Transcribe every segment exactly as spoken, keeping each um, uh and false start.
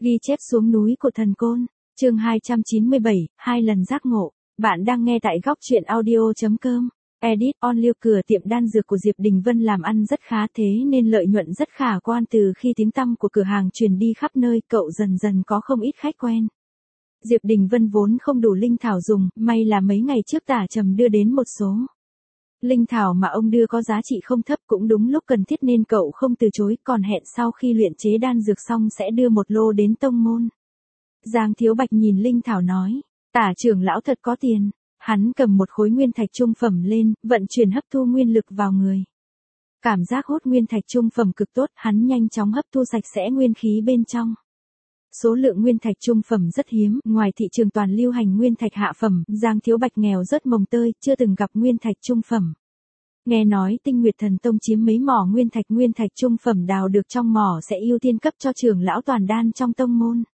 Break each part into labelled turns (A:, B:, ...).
A: Ghi chép xuống núi của thần côn, chương hai trăm chín mươi bảy, hai lần giác ngộ. Bạn đang nghe tại góc truyện audio.com. Edit on lieu cửa tiệm đan dược của Diệp Đình Vân làm ăn rất khá thế nên lợi nhuận rất khả quan từ khi tiếng tăm của cửa hàng truyền đi khắp nơi cậu dần dần có không ít khách quen. Diệp Đình Vân vốn không đủ linh thảo dùng, may là mấy ngày trước Tả Trầm đưa đến một số. Linh thảo mà ông đưa có giá trị không thấp cũng đúng lúc cần thiết nên cậu không từ chối còn hẹn sau khi luyện chế đan dược xong sẽ đưa một lô đến tông môn. Giang Thiếu Bạch nhìn linh thảo nói, Tả trưởng lão thật có tiền. Hắn cầm một khối nguyên thạch trung phẩm lên, vận chuyển hấp thu nguyên lực vào người. Cảm giác hút nguyên thạch trung phẩm cực tốt, hắn nhanh chóng hấp thu sạch sẽ nguyên khí bên trong. Số lượng nguyên thạch trung phẩm rất hiếm, ngoài thị trường toàn lưu hành nguyên thạch hạ phẩm, Giang Thiếu Bạch nghèo rất mồng tơi, chưa từng gặp nguyên thạch trung phẩm. Nghe nói Tinh Nguyệt Thần Tông chiếm mấy mỏ nguyên thạch nguyên thạch trung phẩm đào được trong mỏ sẽ ưu tiên cấp cho trưởng lão toàn đan trong tông môn.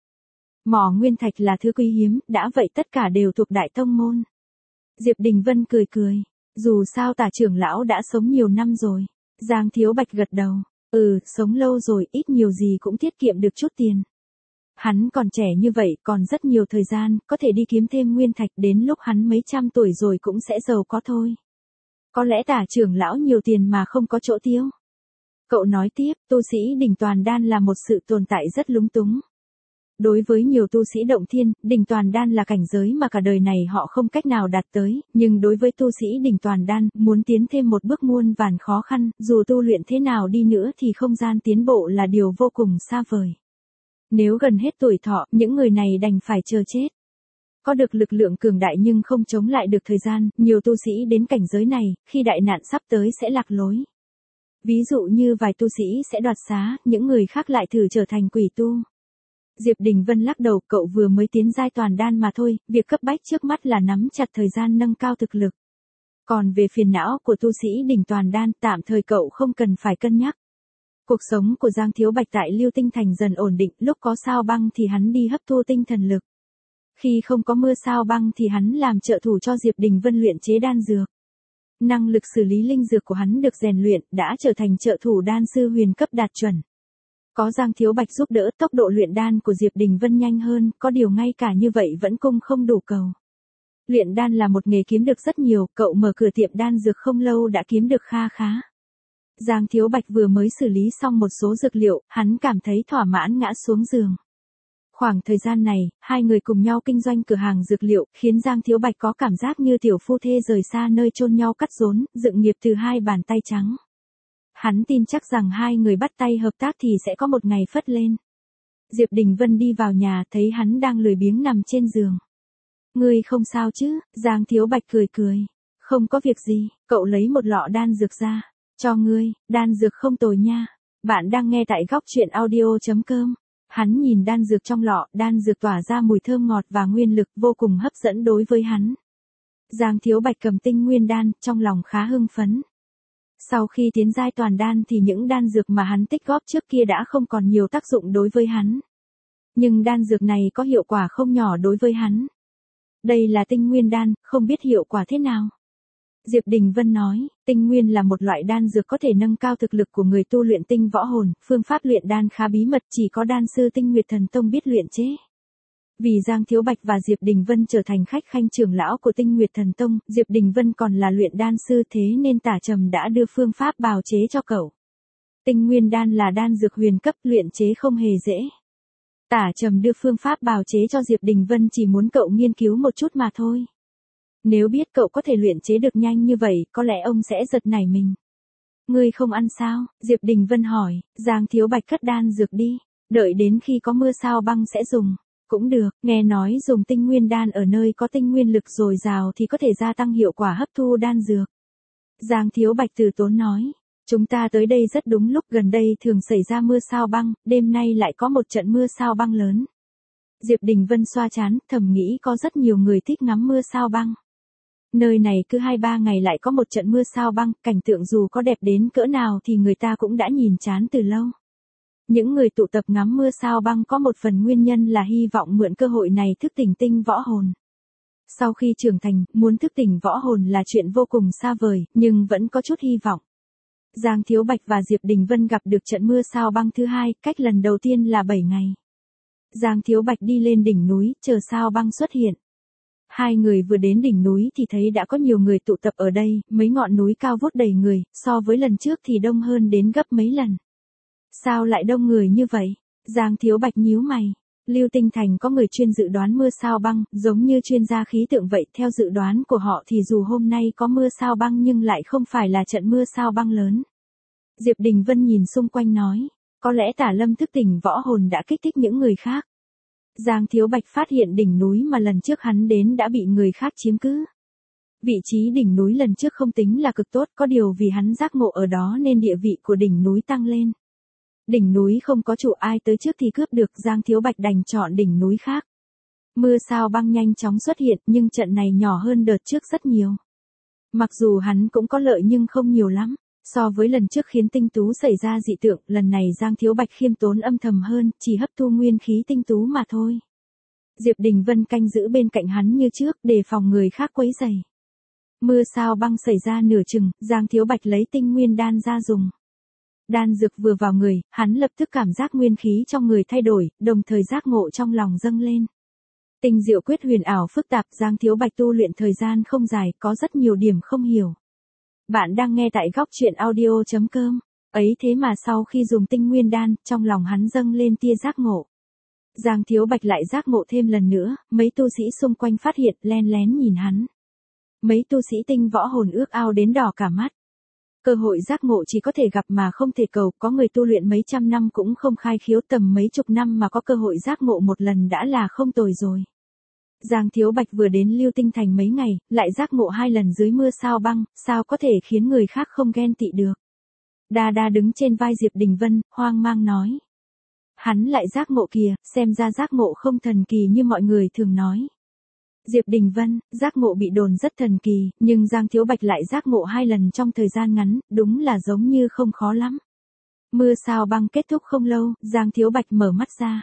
A: Mỏ nguyên thạch là thứ quý hiếm, đã vậy tất cả đều thuộc đại tông môn. Diệp Đình Vân cười cười, dù sao Tả trưởng lão đã sống nhiều năm rồi. Giang Thiếu Bạch gật đầu, ừ, sống lâu rồi, ít nhiều gì cũng tiết kiệm được chút tiền. Hắn còn trẻ như vậy, còn rất nhiều thời gian, có thể đi kiếm thêm nguyên thạch, đến lúc hắn mấy trăm tuổi rồi cũng sẽ giàu có thôi. Có lẽ Tả trưởng lão nhiều tiền mà không có chỗ tiêu. Cậu nói tiếp, tu sĩ đỉnh toàn đan là một sự tồn tại rất lúng túng. Đối với nhiều tu sĩ động thiên, đỉnh toàn đan là cảnh giới mà cả đời này họ không cách nào đạt tới, nhưng đối với tu sĩ đỉnh toàn đan, muốn tiến thêm một bước muôn vàn khó khăn, dù tu luyện thế nào đi nữa thì không gian tiến bộ là điều vô cùng xa vời. Nếu gần hết tuổi thọ, những người này đành phải chờ chết. Có được lực lượng cường đại nhưng không chống lại được thời gian, nhiều tu sĩ đến cảnh giới này, khi đại nạn sắp tới sẽ lạc lối. Ví dụ như vài tu sĩ sẽ đoạt xá, những người khác lại thử trở thành quỷ tu. Diệp Đình Vân lắc đầu, cậu vừa mới tiến giai toàn đan mà thôi, việc cấp bách trước mắt là nắm chặt thời gian nâng cao thực lực. Còn về phiền não của tu sĩ đỉnh toàn đan, tạm thời cậu không cần phải cân nhắc. Cuộc sống của Giang Thiếu Bạch tại Lưu Tinh Thành dần ổn định, lúc có sao băng thì hắn đi hấp thu tinh thần lực. Khi không có mưa sao băng thì hắn làm trợ thủ cho Diệp Đình Vân luyện chế đan dược. Năng lực xử lý linh dược của hắn được rèn luyện, đã trở thành trợ thủ đan sư huyền cấp đạt chuẩn. Có Giang Thiếu Bạch giúp đỡ, tốc độ luyện đan của Diệp Đình Vân nhanh hơn, có điều ngay cả như vậy vẫn cung không đủ cầu. Luyện đan là một nghề kiếm được rất nhiều, cậu mở cửa tiệm đan dược không lâu đã kiếm được kha khá. Giang Thiếu Bạch vừa mới xử lý xong một số dược liệu, hắn cảm thấy thỏa mãn ngã xuống giường. Khoảng thời gian này, hai người cùng nhau kinh doanh cửa hàng dược liệu, khiến Giang Thiếu Bạch có cảm giác như tiểu phu thê rời xa nơi chôn nhau cắt rốn, dựng nghiệp từ hai bàn tay trắng. Hắn tin chắc rằng hai người bắt tay hợp tác thì sẽ có một ngày phất lên. Diệp Đình Vân đi vào nhà, thấy hắn đang lười biếng nằm trên giường. Ngươi không sao chứ? Giang Thiếu Bạch cười cười. Không có việc gì, cậu lấy một lọ đan dược ra. Cho ngươi, đan dược không tồi nha. Bạn đang nghe tại góc truyện audio.com. Hắn nhìn đan dược trong lọ, đan dược tỏa ra mùi thơm ngọt và nguyên lực vô cùng hấp dẫn đối với hắn. Giang Thiếu Bạch cầm tinh nguyên đan, trong lòng khá hưng phấn. Sau khi tiến giai toàn đan thì những đan dược mà hắn tích góp trước kia đã không còn nhiều tác dụng đối với hắn. Nhưng đan dược này có hiệu quả không nhỏ đối với hắn. Đây là tinh nguyên đan, không biết hiệu quả thế nào. Diệp Đình Vân nói, tinh nguyên là một loại đan dược có thể nâng cao thực lực của người tu luyện tinh võ hồn, phương pháp luyện đan khá bí mật, chỉ có đan sư Tinh Nguyệt Thần Tông biết luyện chế. Vì Giang Thiếu Bạch và Diệp Đình Vân trở thành khách khanh trưởng lão của Tinh Nguyệt Thần Tông, Diệp Đình Vân còn là luyện đan sư thế nên Tả Trầm đã đưa phương pháp bào chế cho cậu. Tinh nguyên đan là đan dược huyền cấp, luyện chế không hề dễ. Tả Trầm đưa phương pháp bào chế cho Diệp Đình Vân chỉ muốn cậu nghiên cứu một chút mà thôi. Nếu biết cậu có thể luyện chế được nhanh như vậy, có lẽ ông sẽ giật nảy mình. Ngươi không ăn sao? Diệp Đình Vân hỏi. Giang Thiếu Bạch cất đan dược đi, đợi đến khi có mưa sao băng sẽ dùng. Cũng được, nghe nói dùng tinh nguyên đan ở nơi có tinh nguyên lực dồi dào thì có thể gia tăng hiệu quả hấp thu đan dược. Giang Thiếu Bạch từ tốn nói, chúng ta tới đây rất đúng lúc, gần đây thường xảy ra mưa sao băng, đêm nay lại có một trận mưa sao băng lớn. Diệp Đình Vân xoa trán, thầm nghĩ có rất nhiều người thích ngắm mưa sao băng. Nơi này cứ hai ba ngày lại có một trận mưa sao băng, cảnh tượng dù có đẹp đến cỡ nào thì người ta cũng đã nhìn chán từ lâu. Những người tụ tập ngắm mưa sao băng có một phần nguyên nhân là hy vọng mượn cơ hội này thức tỉnh tinh võ hồn. Sau khi trưởng thành, muốn thức tỉnh võ hồn là chuyện vô cùng xa vời, nhưng vẫn có chút hy vọng. Giang Thiếu Bạch và Diệp Đình Vân gặp được trận mưa sao băng thứ hai, cách lần đầu tiên là bảy ngày. Giang Thiếu Bạch đi lên đỉnh núi, chờ sao băng xuất hiện. Hai người vừa đến đỉnh núi thì thấy đã có nhiều người tụ tập ở đây, mấy ngọn núi cao vút đầy người, so với lần trước thì đông hơn đến gấp mấy lần. Sao lại đông người như vậy? Giang Thiếu Bạch nhíu mày. Lưu Tinh Thành có người chuyên dự đoán mưa sao băng, giống như chuyên gia khí tượng vậy, theo dự đoán của họ thì dù hôm nay có mưa sao băng nhưng lại không phải là trận mưa sao băng lớn. Diệp Đình Vân nhìn xung quanh nói, có lẽ Tả Lâm thức tỉnh võ hồn đã kích thích những người khác. Giang Thiếu Bạch phát hiện đỉnh núi mà lần trước hắn đến đã bị người khác chiếm cứ. Vị trí đỉnh núi lần trước không tính là cực tốt, có điều vì hắn giác ngộ ở đó nên địa vị của đỉnh núi tăng lên. Đỉnh núi không có chủ ai tới trước thì cướp được, Giang Thiếu Bạch đành chọn đỉnh núi khác. Mưa sao băng nhanh chóng xuất hiện nhưng trận này nhỏ hơn đợt trước rất nhiều. Mặc dù hắn cũng có lợi nhưng không nhiều lắm. So với lần trước khiến tinh tú xảy ra dị tượng, lần này Giang Thiếu Bạch khiêm tốn âm thầm hơn, chỉ hấp thu nguyên khí tinh tú mà thôi. Diệp Đình Vân canh giữ bên cạnh hắn như trước, đề phòng người khác quấy rầy. Mưa sao băng xảy ra nửa chừng, Giang Thiếu Bạch lấy tinh nguyên đan ra dùng. Đan dược vừa vào người, hắn lập tức cảm giác nguyên khí trong người thay đổi, đồng thời giác ngộ trong lòng dâng lên. Tinh diệu quyết huyền ảo phức tạp, Giang Thiếu Bạch tu luyện thời gian không dài, có rất nhiều điểm không hiểu. Bạn đang nghe tại góc truyện audio chấm com. Ấy thế mà sau khi dùng tinh nguyên đan, trong lòng hắn dâng lên tia giác ngộ. Giang Thiếu Bạch lại giác ngộ thêm lần nữa, mấy tu sĩ xung quanh phát hiện, len lén nhìn hắn. Mấy tu sĩ tinh võ hồn ước ao đến đỏ cả mắt. Cơ hội giác ngộ chỉ có thể gặp mà không thể cầu, có người tu luyện mấy trăm năm cũng không khai khiếu, tầm mấy chục năm mà có cơ hội giác ngộ một lần đã là không tồi rồi. Giang Thiếu Bạch vừa đến Lưu Tinh Thành mấy ngày, lại giác ngộ hai lần dưới mưa sao băng, sao có thể khiến người khác không ghen tị được. Đa Đa đứng trên vai Diệp Đình Vân, hoang mang nói. Hắn lại giác ngộ kìa, xem ra giác ngộ không thần kỳ như mọi người thường nói. Diệp Đình Vân, giác ngộ bị đồn rất thần kỳ, nhưng Giang Thiếu Bạch lại giác ngộ hai lần trong thời gian ngắn, đúng là giống như không khó lắm. Mưa sao băng kết thúc không lâu, Giang Thiếu Bạch mở mắt ra.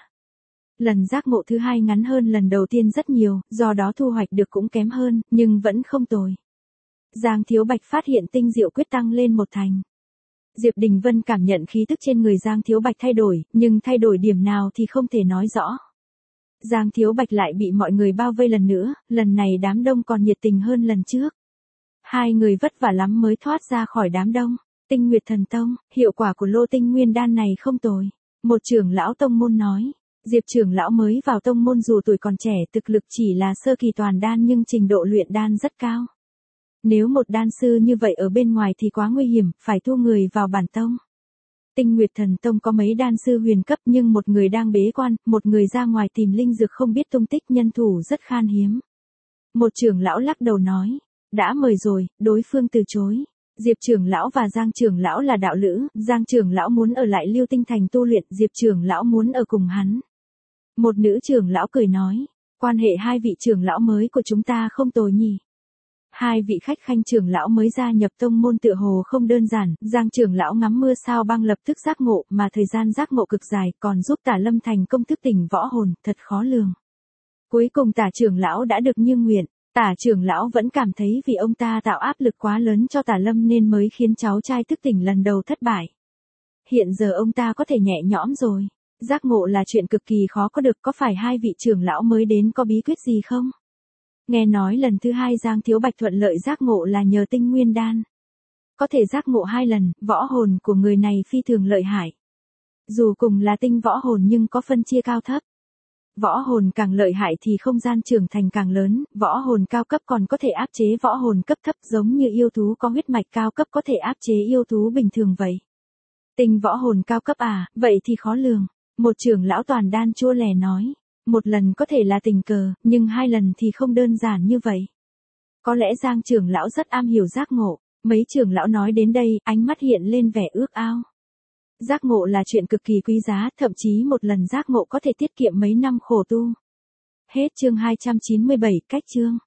A: Lần giác ngộ thứ hai ngắn hơn lần đầu tiên rất nhiều, do đó thu hoạch được cũng kém hơn, nhưng vẫn không tồi. Giang Thiếu Bạch phát hiện tinh diệu quyết tăng lên một thành. Diệp Đình Vân cảm nhận khí tức trên người Giang Thiếu Bạch thay đổi, nhưng thay đổi điểm nào thì không thể nói rõ. Giang Thiếu Bạch lại bị mọi người bao vây lần nữa, lần này đám đông còn nhiệt tình hơn lần trước. Hai người vất vả lắm mới thoát ra khỏi đám đông. Tinh Nguyệt Thần Tông, hiệu quả của lô tinh nguyên đan này không tồi. Một trưởng lão tông môn nói. Diệp trưởng lão mới vào tông môn dù tuổi còn trẻ, thực lực chỉ là sơ kỳ toàn đan nhưng trình độ luyện đan rất cao. Nếu một đan sư như vậy ở bên ngoài thì quá nguy hiểm, phải thu người vào bản tông. Tinh Nguyệt Thần Tông có mấy đan sư huyền cấp nhưng một người đang bế quan, một người ra ngoài tìm linh dược không biết tung tích, nhân thủ rất khan hiếm. Một trưởng lão lắc đầu nói, đã mời rồi, đối phương từ chối. Diệp trưởng lão và Giang trưởng lão là đạo lữ, Giang trưởng lão muốn ở lại Lưu Tinh Thành tu luyện, Diệp trưởng lão muốn ở cùng hắn. Một nữ trưởng lão cười nói, quan hệ hai vị trưởng lão mới của chúng ta không tồi nhỉ. Hai vị khách khanh trưởng lão mới gia nhập tông môn tựa hồ không đơn giản, Giang trưởng lão ngắm mưa sao băng lập tức giác ngộ, mà thời gian giác ngộ cực dài, còn giúp Tả Lâm thành công thức tỉnh võ hồn, thật khó lường. Cuối cùng Tả trưởng lão đã được như nguyện, Tả trưởng lão vẫn cảm thấy vì ông ta tạo áp lực quá lớn cho Tả Lâm nên mới khiến cháu trai thức tỉnh lần đầu thất bại. Hiện giờ ông ta có thể nhẹ nhõm rồi. Giác ngộ là chuyện cực kỳ khó có được, có phải hai vị trưởng lão mới đến có bí quyết gì không? Nghe nói lần thứ hai Giang Thiếu Bạch thuận lợi giác ngộ là nhờ tinh nguyên đan. Có thể giác ngộ hai lần, võ hồn của người này phi thường lợi hại. Dù cùng là tinh võ hồn nhưng có phân chia cao thấp. Võ hồn càng lợi hại thì không gian trưởng thành càng lớn, võ hồn cao cấp còn có thể áp chế võ hồn cấp thấp, giống như yêu thú có huyết mạch cao cấp có thể áp chế yêu thú bình thường vậy. Tinh võ hồn cao cấp à, vậy thì khó lường. Một trưởng lão toàn đan chua lè nói, một lần có thể là tình cờ, nhưng hai lần thì không đơn giản như vậy. Có lẽ Giang trưởng lão rất am hiểu giác ngộ, mấy trưởng lão nói đến đây, ánh mắt hiện lên vẻ ước ao. Giác ngộ là chuyện cực kỳ quý giá, thậm chí một lần giác ngộ có thể tiết kiệm mấy năm khổ tu. Hết chương hai trăm chín mươi bảy, cách chương.